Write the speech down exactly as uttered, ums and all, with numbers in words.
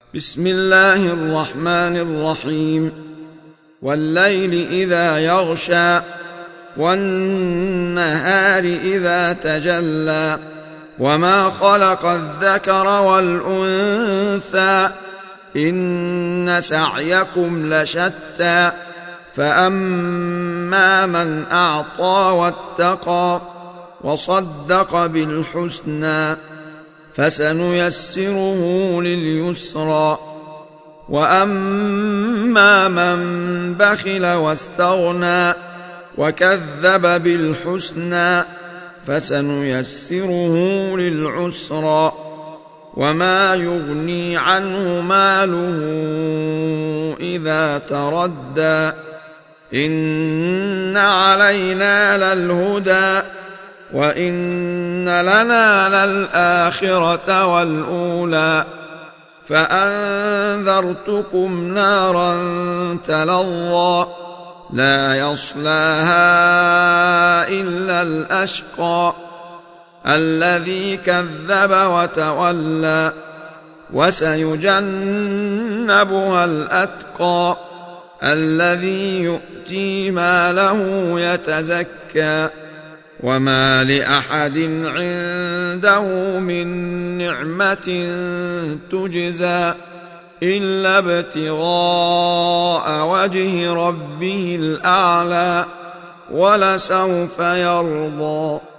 بسم الله الرحمن الرحيم والليل إذا يغشى والنهار إذا تجلى وما خلق الذكر والأنثى إن سعيكم لشتى فأما من أعطى واتقى وصدق بالحسنى فسنيسره لليسرى وأما من بخل واستغنى وكذب بالحسنى فسنيسره للعسرى وما يغني عنه ماله إذا تردى إن علينا للهدى وإن لنا للآخرة والأولى فأنذرتكم نارا تلظى لا يصلاها إلا الأشقى الذي كذب وتولى وسيجنبها الأتقى الذي يؤتي ماله يتزكى وما لأحد عنده من نعمة تجزى إلا ابتغاء وجه ربه الأعلى ولسوف يرضى.